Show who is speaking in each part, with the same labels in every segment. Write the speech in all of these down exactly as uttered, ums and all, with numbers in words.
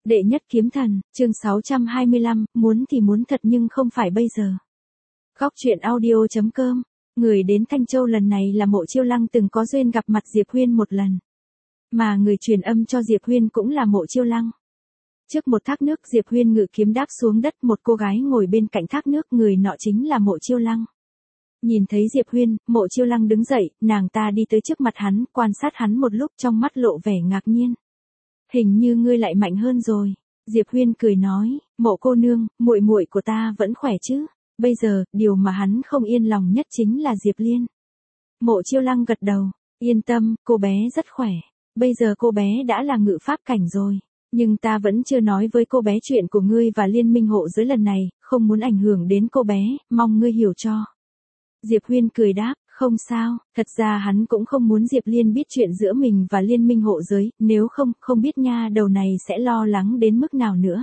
Speaker 1: Đệ nhất kiếm thần, chương sáu trăm hai mươi lăm, muốn thì muốn thật nhưng không phải bây giờ. Góc truyện audio chấm com, người đến Thanh Châu lần này là Mộ Chiêu Lăng từng có duyên gặp mặt Diệp Huyên một lần. Mà người truyền âm cho Diệp Huyên cũng là Mộ Chiêu Lăng. Trước một thác nước Diệp Huyên ngự kiếm đáp xuống đất, một cô gái ngồi bên cạnh thác nước, người nọ chính là Mộ Chiêu Lăng. Nhìn thấy Diệp Huyên, Mộ Chiêu Lăng đứng dậy, nàng ta đi tới trước mặt hắn, quan sát hắn một lúc, trong mắt lộ vẻ ngạc nhiên. Hình như ngươi lại mạnh hơn rồi. Diệp Huyên cười nói, Mộ cô nương, muội muội của ta vẫn khỏe chứ? Bây giờ, điều mà hắn không yên lòng nhất chính là Diệp Liên. Mộ Chiêu Lăng gật đầu, yên tâm, cô bé rất khỏe. Bây giờ cô bé đã là ngự pháp cảnh rồi. Nhưng ta vẫn chưa nói với cô bé chuyện của ngươi và liên minh hộ giới lần này, không muốn ảnh hưởng đến cô bé, mong ngươi hiểu cho. Diệp Huyên cười đáp, không sao, thật ra hắn cũng không muốn Diệp Liên biết chuyện giữa mình và liên minh hộ giới, nếu không, không biết nha đầu này sẽ lo lắng đến mức nào nữa.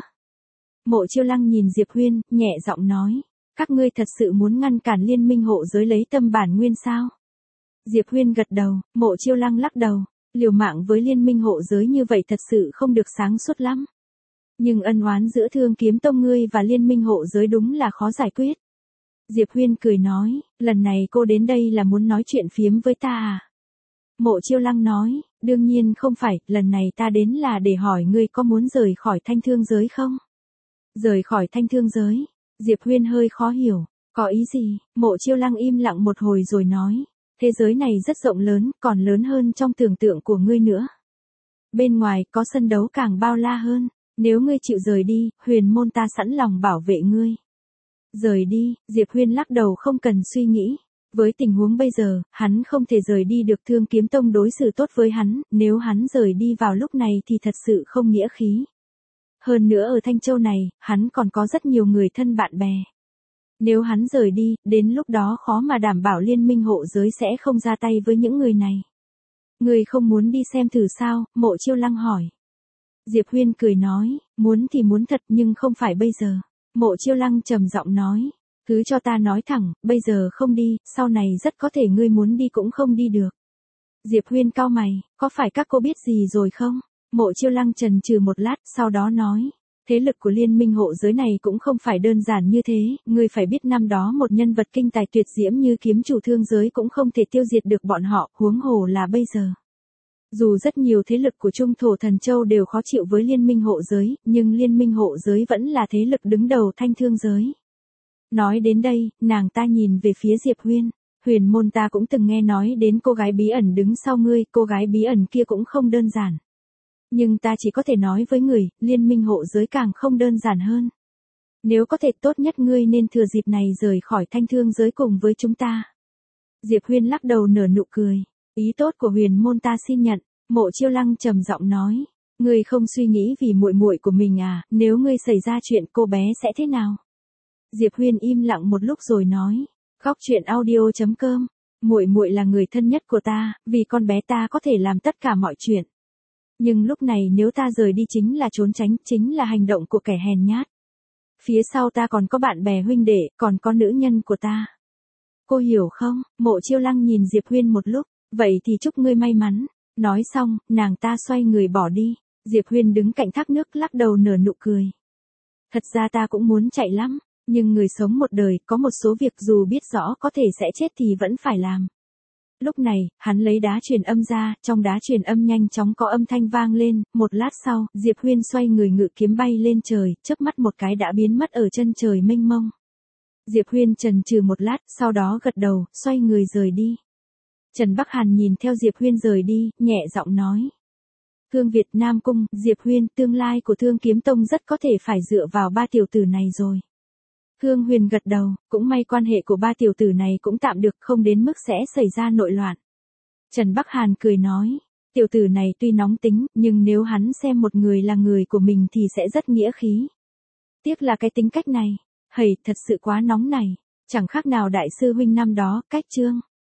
Speaker 1: Mộ Chiêu Lăng nhìn Diệp Huyên, nhẹ giọng nói, các ngươi thật sự muốn ngăn cản liên minh hộ giới lấy tâm bản nguyên sao? Diệp Huyên gật đầu, Mộ Chiêu Lăng lắc đầu, liều mạng với liên minh hộ giới như vậy thật sự không được sáng suốt lắm. Nhưng ân oán giữa Thương Kiếm Tông ngươi và liên minh hộ giới đúng là khó giải quyết. Diệp Huyên cười nói, lần này cô đến đây là muốn nói chuyện phiếm với ta à? Mộ Chiêu Lăng nói, đương nhiên không phải, lần này ta đến là để hỏi ngươi có muốn rời khỏi Thanh Thương giới không? Rời khỏi Thanh Thương giới? Diệp Huyên hơi khó hiểu, có ý gì? Mộ Chiêu Lăng im lặng một hồi rồi nói, thế giới này rất rộng lớn, còn lớn hơn trong tưởng tượng của ngươi nữa. Bên ngoài có sân đấu càng bao la hơn, nếu ngươi chịu rời đi, huyền môn ta sẵn lòng bảo vệ ngươi. Rời đi, Diệp Huyên lắc đầu không cần suy nghĩ. Với tình huống bây giờ, hắn không thể rời đi được, Thương Kiếm Tông đối xử tốt với hắn, nếu hắn rời đi vào lúc này thì thật sự không nghĩa khí. Hơn nữa ở Thanh Châu này, hắn còn có rất nhiều người thân bạn bè. Nếu hắn rời đi, đến lúc đó khó mà đảm bảo liên minh hộ giới sẽ không ra tay với những người này. Người không muốn đi xem thử sao? Mộ Chiêu Lăng hỏi. Diệp Huyên cười nói, muốn thì muốn thật nhưng không phải bây giờ. Mộ Chiêu Lăng trầm giọng nói, cứ cho ta nói thẳng, bây giờ không đi, sau này rất có thể ngươi muốn đi cũng không đi được. Diệp Huyên cau mày, có phải các cô biết gì rồi không? Mộ Chiêu Lăng chần chừ một lát, sau đó nói, thế lực của liên minh hộ giới này cũng không phải đơn giản như thế, ngươi phải biết năm đó một nhân vật kinh tài tuyệt diễm như kiếm chủ thương giới cũng không thể tiêu diệt được bọn họ, huống hồ là bây giờ. Dù rất nhiều thế lực của Trung Thổ Thần Châu đều khó chịu với liên minh hộ giới, nhưng liên minh hộ giới vẫn là thế lực đứng đầu Thanh Thương giới. Nói đến đây, nàng ta nhìn về phía Diệp Huyên, huyền môn ta cũng từng nghe nói đến cô gái bí ẩn đứng sau ngươi, cô gái bí ẩn kia cũng không đơn giản. Nhưng ta chỉ có thể nói với người, liên minh hộ giới càng không đơn giản hơn. Nếu có thể tốt nhất ngươi nên thừa dịp này rời khỏi Thanh Thương giới cùng với chúng ta. Diệp Huyên lắc đầu nở nụ cười. Ý tốt của huyền môn ta xin nhận. Mộ Chiêu Lăng trầm giọng nói, ngươi không suy nghĩ vì muội muội của mình à, nếu ngươi xảy ra chuyện cô bé sẽ thế nào? Diệp Huyên im lặng một lúc rồi nói, góc truyện audio chấm com, muội muội là người thân nhất của ta, vì con bé ta có thể làm tất cả mọi chuyện. Nhưng lúc này nếu ta rời đi chính là trốn tránh, chính là hành động của kẻ hèn nhát. Phía sau ta còn có bạn bè huynh đệ, còn có nữ nhân của ta. Cô hiểu không? Mộ Chiêu Lăng nhìn Diệp Huyên một lúc. Vậy thì chúc ngươi may mắn. Nói xong, nàng ta xoay người bỏ đi. Diệp Huyên đứng cạnh thác nước lắc đầu nở nụ cười. Thật ra ta cũng muốn chạy lắm. Nhưng người sống một đời, có một số việc dù biết rõ có thể sẽ chết thì vẫn phải làm. Lúc này, hắn lấy đá truyền âm ra, trong đá truyền âm nhanh chóng có âm thanh vang lên. Một lát sau, Diệp Huyên xoay người ngự kiếm bay lên trời, chớp mắt một cái đã biến mất ở chân trời mênh mông. Diệp Huyên chần chừ một lát, sau đó gật đầu, xoay người rời đi. Trần Bắc Hàn nhìn theo Diệp Huyên rời đi, nhẹ giọng nói. Thương Việt Nam Cung, Diệp Huyên, tương lai của Thương Kiếm Tông rất có thể phải dựa vào ba tiểu tử này rồi. Thương Huyền gật đầu, cũng may quan hệ của ba tiểu tử này cũng tạm được, không đến mức sẽ xảy ra nội loạn. Trần Bắc Hàn cười nói, tiểu tử này tuy nóng tính, nhưng nếu hắn xem một người là người của mình thì sẽ rất nghĩa khí. Tiếc là cái tính cách này, hầy, thật sự quá nóng này, chẳng khác nào đại sư huynh năm đó, cách chương.